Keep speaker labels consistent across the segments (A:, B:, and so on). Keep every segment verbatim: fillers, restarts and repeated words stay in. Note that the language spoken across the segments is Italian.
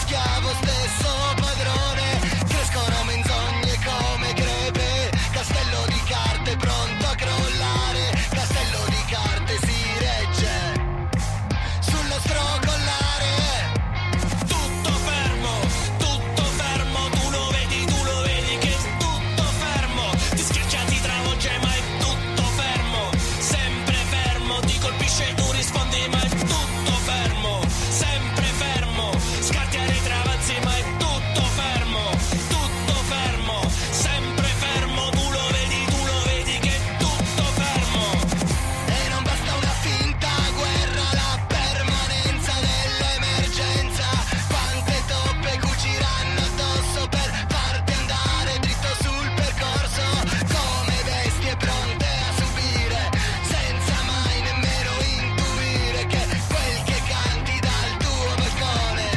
A: schiavo stesso padrone, crescono menzogne come crepe, castello di carte pronto a crollare, castello di carte si regge sul nostro collare. Tutto fermo, tutto fermo, tu lo vedi, tu lo vedi che è tutto fermo, ti schiaccia, ti travolge ma è tutto fermo, sempre fermo, ti colpisce tu rispondi ma è tutto fermo, sempre fermo, scarti a ritravanzi ma è tutto fermo, tutto fermo, sempre fermo, tu lo vedi, tu lo vedi che è tutto fermo. E non basta una finta guerra, la permanenza dell'emergenza, quante toppe cuciranno addosso per farti andare dritto sul percorso, come bestie pronte a subire, senza mai nemmeno intuire che quel che canti dal tuo balcone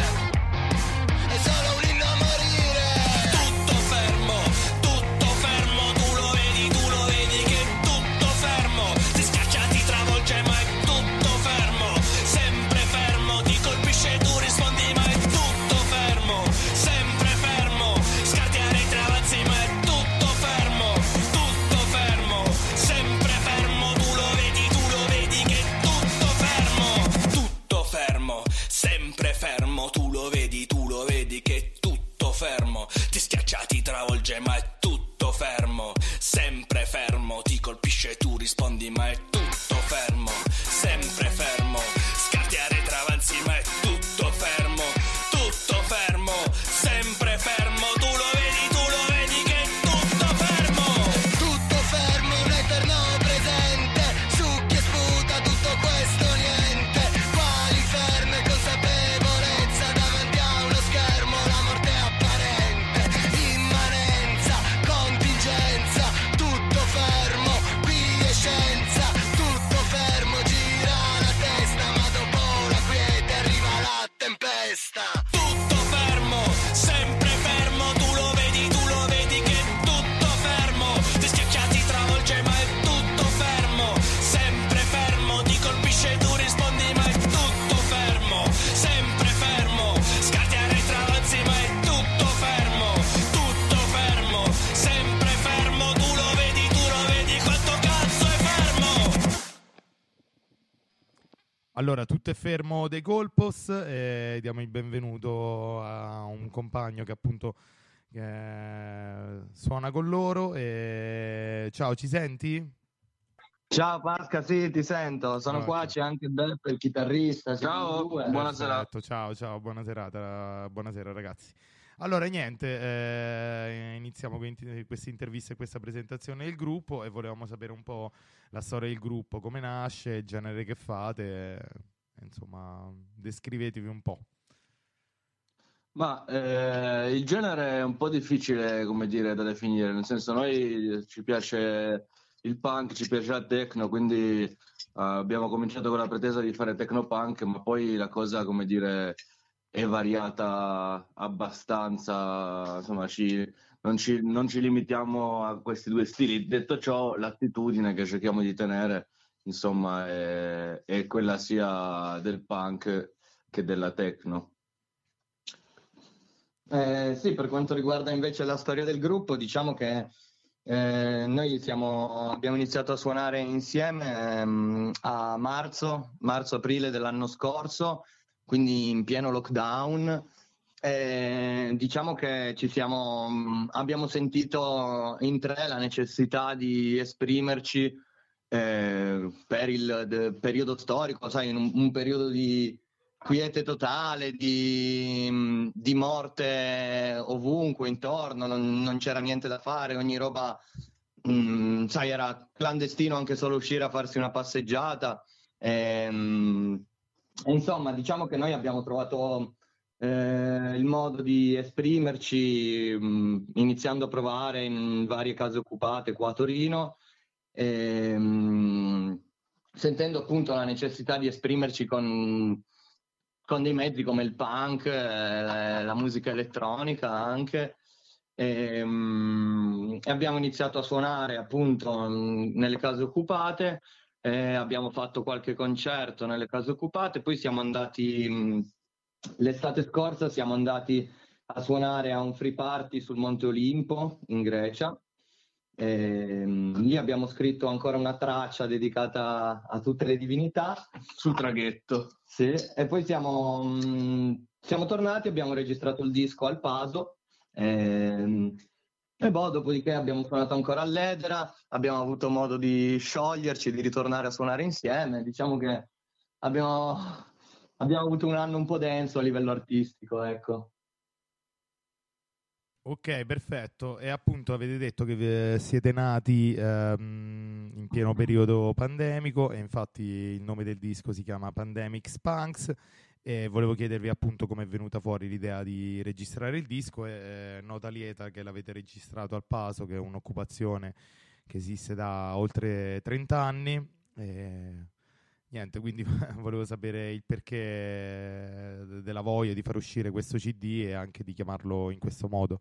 A: è solo un inno a morire. Tutto fermo, tutto fermo, tu lo vedi, tu lo vedi che è tutto fermo, ti schiaccia, ti travolge ma è tutto fermo, sempre fermo, ti colpisce tu rispondi ma è tutto fermo, sempre fermo, scarti a ritravanzi ma è tutto fermo, tutto fermo, sempre fermo, tu lo vedi, tu lo vedi che è tutto fermo, tutto fermo, sempre fermo, tu lo vedi, tu lo vedi che è tutto fermo, ti schiaccia, ti travolge ma è tutto fermo, sempre fermo, ti colpisce tu rispondi ma è tutto fermo, sempre fermo, scarti a ritravanzi ma è tutto fermo, tutto fermo, sempre fermo, tu lo vedi, tu lo vedi che è tutto fermo. Tutto fermo, un eterno presente, su che sputa tutto questo niente, quali ferme consapevolezza davanti a uno schermo, la morte è apparente, immanenza, contingenza, tutto fermo, qui è scienza, tutto fermo, gira la testa, ma dopo la quiete arriva la tempesta. Tutto fermo, sempre fermo, tu lo vedi, tu lo vedi che è tutto fermo, ti schiaccia, ti travolge ma è tutto fermo, sempre fermo, ti colpisce tu rispondi ma è tutto fermo, sempre fermo, scarti a ritravanzi ma è tutto fermo, tutto fermo, sempre fermo, tu lo vedi, tu lo vedi quanto cazzo è fermo.
B: Allora, tutto è fermo dei Colpos e diamo il benvenuto a un compagno che appunto eh, suona con loro. E... Ciao, ci senti?
C: Ciao Pasca, sì, ti sento, sono
B: Ok.
C: qua, c'è anche Beppe, il chitarrista. siamo
D: Ciao,
C: in due.
D: buonasera.
B: Perfetto, ciao, ciao, buona serata, buonasera ragazzi. Allora, niente, eh, iniziamo con int- questa intervista e questa presentazione del gruppo e volevamo sapere un po' la storia del gruppo, come nasce, il genere che fate, eh, insomma, descrivetevi un po'.
D: Ma eh, il genere è un po' difficile, come dire, da definire, nel senso noi ci piace il punk, ci piace la techno, quindi eh, abbiamo cominciato con la pretesa di fare techno punk, ma poi la cosa, come dire, è variata abbastanza, insomma, ci, non, ci, non ci limitiamo a questi due stili. Detto ciò, l'attitudine che cerchiamo di tenere, insomma, è, è quella sia del punk che della techno.
C: Eh, sì, per quanto riguarda invece la storia del gruppo, diciamo che eh, noi siamo, abbiamo iniziato a suonare insieme ehm, a marzo, marzo-aprile dell'anno scorso, quindi in pieno lockdown. E diciamo che ci siamo, mh, abbiamo sentito in tre la necessità di esprimerci eh, per il de- periodo storico, sai, in un, un periodo di quiete totale, di, di morte ovunque intorno, non, non c'era niente da fare, ogni roba, mh, sai, era clandestino anche solo uscire a farsi una passeggiata. E, mh, insomma, diciamo che noi abbiamo trovato eh, il modo di esprimerci mh, iniziando a provare in varie case occupate qua a Torino, e, mh, sentendo appunto la necessità di esprimerci con con dei mezzi come il punk, eh, la musica elettronica anche, e, um, e abbiamo iniziato a suonare appunto um, nelle case occupate, eh, abbiamo fatto qualche concerto nelle case occupate, poi siamo andati um, l'estate scorsa siamo andati a suonare a un free party sul Monte Olimpo in Grecia. E, um, lì abbiamo scritto ancora una traccia dedicata a tutte le divinità
D: sul traghetto.
C: Sì. E poi siamo, um, siamo tornati, abbiamo registrato il disco al Paso e, e boh, dopodiché abbiamo suonato ancora all'Edera, abbiamo avuto modo di scioglierci, di ritornare a suonare insieme. Diciamo che abbiamo, abbiamo avuto un anno un po' denso a livello artistico, ecco.
B: Ok, perfetto. E appunto avete detto che siete nati ehm, in pieno periodo pandemico e infatti il nome del disco si chiama Pandemic Spunks e volevo chiedervi appunto come è venuta fuori l'idea di registrare il disco e eh, nota lieta che l'avete registrato al Paso, che è un'occupazione che esiste da oltre trenta anni e niente, quindi volevo sapere il perché della voglia di far uscire questo C D e anche di chiamarlo in questo modo.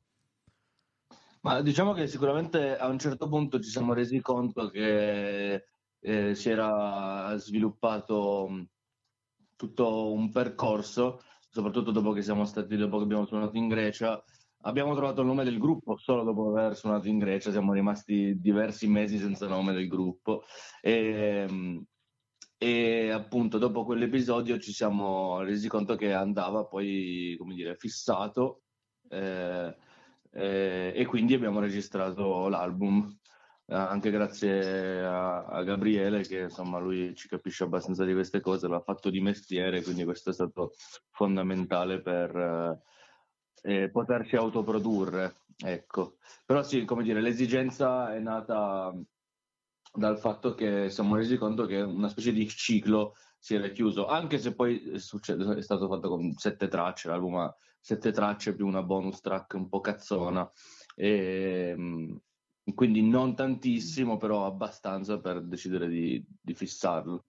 D: Ma diciamo che sicuramente a un certo punto ci siamo resi conto che eh, si era sviluppato mh, tutto un percorso, soprattutto dopo che siamo stati, dopo che abbiamo suonato in Grecia. Abbiamo trovato il nome del gruppo solo dopo aver suonato in Grecia, siamo rimasti diversi mesi senza nome del gruppo e, mh, e appunto dopo quell'episodio ci siamo resi conto che andava poi, come dire, fissato. Eh, Eh, e quindi abbiamo registrato l'album eh, anche grazie a, a Gabriele, che insomma lui ci capisce abbastanza di queste cose, l'ha fatto di mestiere, quindi questo è stato fondamentale per eh, eh, poterci autoprodurre, ecco. Però sì, come dire, l'esigenza è nata dal fatto che siamo resi conto che una specie di ciclo si era chiuso, anche se poi è, successo, è stato fatto con sette tracce, l'album ha sette tracce più una bonus track un po' cazzona, e, quindi non tantissimo, però abbastanza per decidere di, di fissarlo.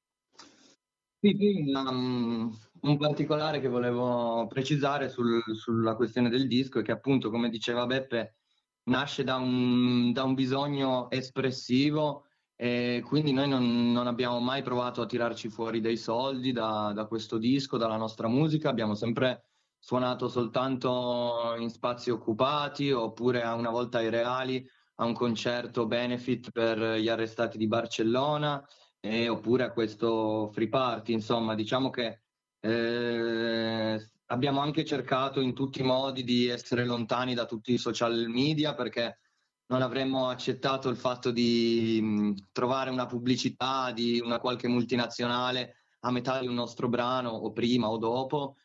C: Sì, sì, um, un particolare che volevo precisare sul, sulla questione del disco è che appunto, come diceva Beppe, nasce da un, da un bisogno espressivo e quindi noi non, non abbiamo mai provato a tirarci fuori dei soldi da, da questo disco, dalla nostra musica, abbiamo sempre suonato soltanto in spazi occupati oppure a una volta ai Reali a un concerto benefit per gli arrestati di Barcellona e, oppure a questo free party. Insomma, diciamo che eh, abbiamo anche cercato in tutti i modi di essere lontani da tutti i social media perché non avremmo accettato il fatto di mh, trovare una pubblicità di una qualche multinazionale a metà di un nostro brano o prima o dopo.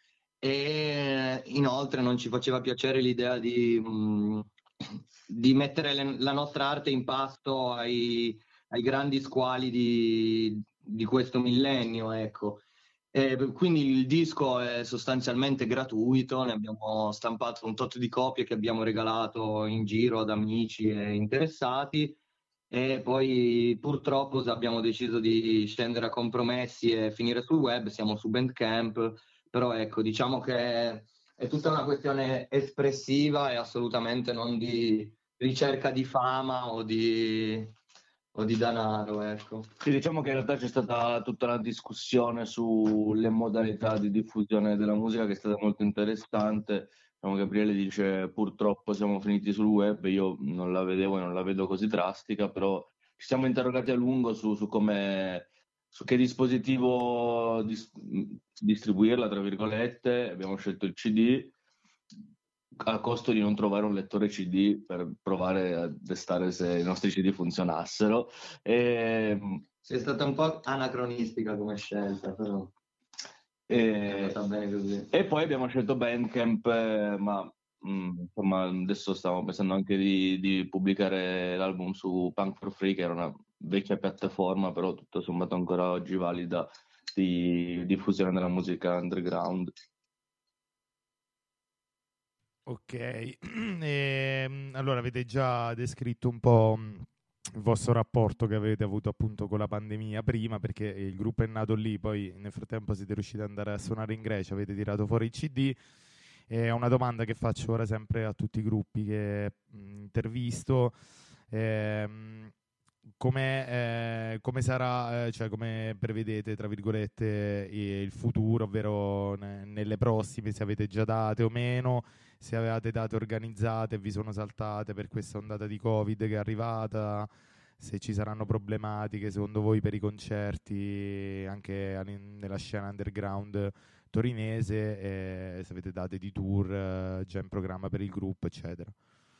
C: E inoltre non ci faceva piacere l'idea di, mh, di mettere le, la nostra arte in pasto ai, ai grandi squali di, di questo millennio, ecco. E quindi il disco è sostanzialmente gratuito, ne abbiamo stampato un tot di copie che abbiamo regalato in giro ad amici e interessati e poi purtroppo abbiamo deciso di scendere a compromessi e finire sul web, siamo su Bandcamp. Però ecco, diciamo che è tutta una questione espressiva e assolutamente non di ricerca di fama o di, o di denaro, ecco.
D: Sì, diciamo che in realtà c'è stata tutta una discussione sulle modalità di diffusione della musica che è stata molto interessante. Diciamo, Gabriele dice purtroppo siamo finiti sul web, io non la vedevo e non la vedo così drastica, però ci siamo interrogati a lungo su, su come... su che dispositivo dis- distribuirla, tra virgolette. Abbiamo scelto il C D a costo di non trovare un lettore C D per provare a testare se i nostri C D funzionassero. E...
C: Sì, è stata un po' anacronistica come scelta, però
D: e...
C: è andata bene così.
D: E poi abbiamo scelto Bandcamp, eh, ma mh, insomma adesso stiamo pensando anche di, di pubblicare l'album su Punk for Free, che era una vecchia piattaforma, però tutto sommato ancora oggi valida, di diffusione della musica underground.
B: Ok, e, allora avete già descritto un po' il vostro rapporto che avete avuto appunto con la pandemia prima, perché il gruppo è nato lì, poi nel frattempo siete riusciti ad andare a suonare in Grecia, avete tirato fuori il C D. È una domanda che faccio ora sempre a tutti i gruppi che mh, intervisto. Ehm, come, eh, come sarà, eh, cioè come prevedete, tra virgolette, il futuro, ovvero ne, nelle prossime, se avete già date o meno, se avevate date organizzate e vi sono saltate per questa ondata di Covid che è arrivata, se ci saranno problematiche secondo voi per i concerti anche nella scena underground torinese, e se avete date di tour eh, già in programma per il gruppo, eccetera.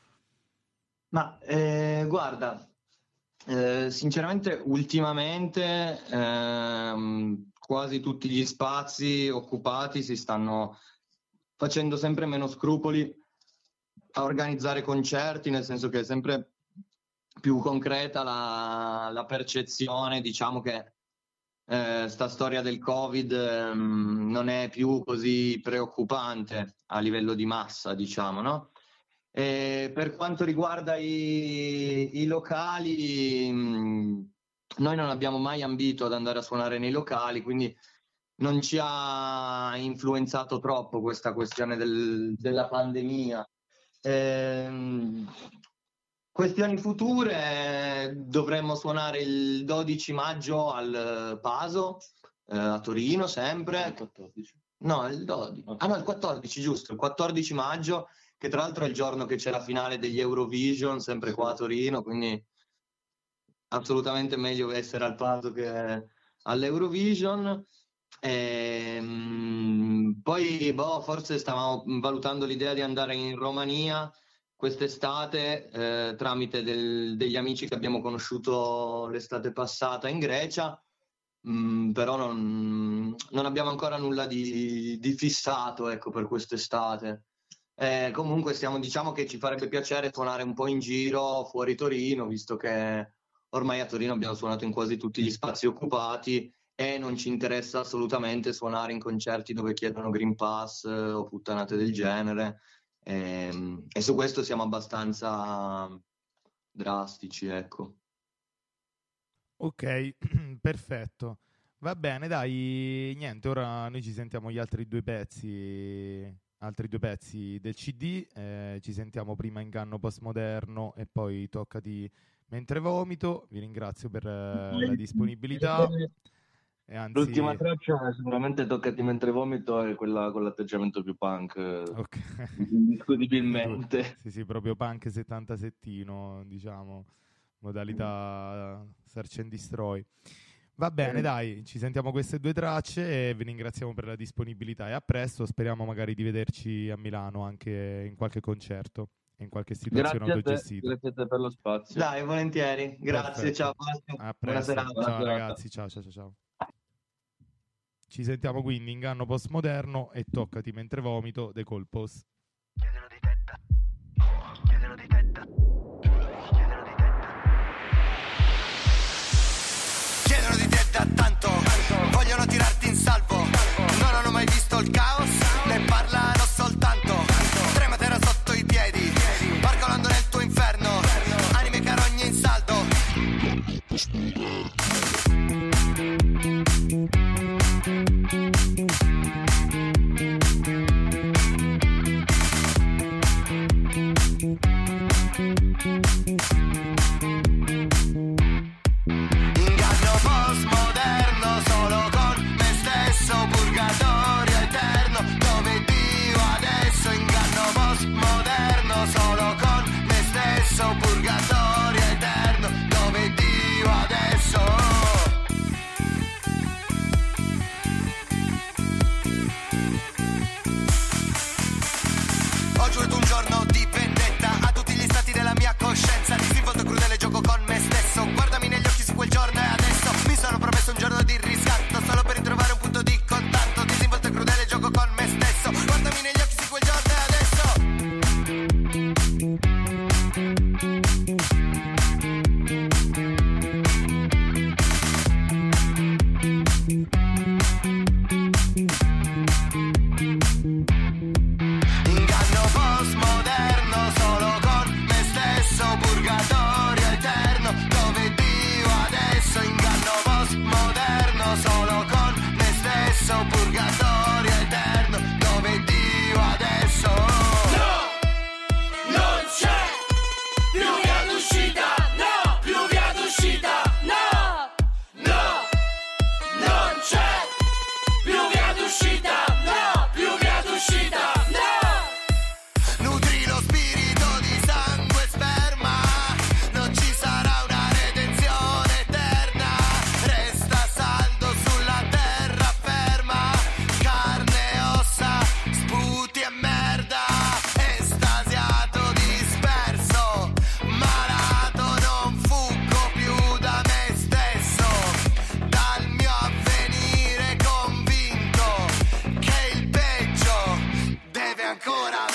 C: Ma eh, guarda, eh, sinceramente ultimamente ehm, quasi tutti gli spazi occupati si stanno facendo sempre meno scrupoli a organizzare concerti, nel senso che è sempre più concreta la, la percezione, diciamo che eh, sta storia del Covid ehm, non è più così preoccupante a livello di massa, diciamo, no? E per quanto riguarda i, i locali, mh, noi non abbiamo mai ambito ad andare a suonare nei locali, quindi non ci ha influenzato troppo questa questione del, della pandemia. E, questioni future, dovremmo suonare il dodici maggio al Paso, eh, a Torino sempre. Il quattordici. No, il dodici. Ah no, il quattordici, giusto, il quattordici maggio, che tra l'altro è il giorno che c'è la finale degli Eurovision, sempre qua a Torino, quindi assolutamente meglio essere al Paso che all'Eurovision. E, mh, poi boh, forse stavamo valutando l'idea di andare in Romania quest'estate eh, tramite del, degli amici che abbiamo conosciuto l'estate passata in Grecia, mh, però non, non abbiamo ancora nulla di, di fissato, ecco, per quest'estate. Eh, comunque stiamo, diciamo che ci farebbe piacere suonare un po' in giro fuori Torino, visto che ormai a Torino abbiamo suonato in quasi tutti gli spazi occupati e non ci interessa assolutamente suonare in concerti dove chiedono Green Pass eh, o puttanate del genere, e, e su questo siamo abbastanza drastici, ecco.
B: Ok, perfetto. Va bene, dai, niente, ora noi ci sentiamo gli altri due pezzi, altri due pezzi del C D, eh, ci sentiamo prima Inganno Postmoderno e poi Toccati Mentre Vomito. Vi ringrazio per eh, la disponibilità. E anzi...
D: L'ultima traccia sicuramente Toccati Mentre Vomito è quella con l'atteggiamento più punk,
B: okay.
D: Indiscutibilmente.
B: Sì, sì, proprio punk settantasettino, diciamo, modalità Search and Destroy. Va bene, eh. dai, ci sentiamo queste due tracce e vi ringraziamo per la disponibilità e a presto, speriamo magari di vederci a Milano anche in qualche concerto, in qualche situazione
D: grazie
B: autogestita.
D: Grazie a te per lo spazio.
C: Dai, volentieri, grazie,
B: Perfetto.
C: ciao.
B: A
C: Buona
B: presto.
C: serata.
B: Ciao ragazzi, ciao ciao ciao ciao. Ci sentiamo quindi Inganno Postmoderno e Toccati Mentre Vomito dei Colpos.
A: Chiedono di tetta, chiedono di tetta, chiedono di tetta. Chiedono di tetta tanto, vogliono tirarti in salvo. Non hanno mai visto il caos, ne parlano soltanto. Trematera sotto i piedi, barcolando nel tuo inferno. Anime carogne in saldo. Inganno postmoderno solo con me stesso, purgatorio eterno dove Dio adesso. Inganno postmoderno solo con me stesso, purgatorio eterno dove Dio adesso. Ho giurato un giorno di vendetta a tutti gli stati della mia coscienza, disinvolto crudele gioco con me stesso. Guardami negli occhi su quel giorno e adesso mi sono promesso un giorno di riscatto solo per ritrovare un punto di contatto. Disinvolto e crudele gioco con me stesso. Guardami negli occhi su quel giorno e adesso. Inganno postmoderno solo con me stesso, purgatorio eterno dove Dio adesso. Inganno postmoderno solo ancora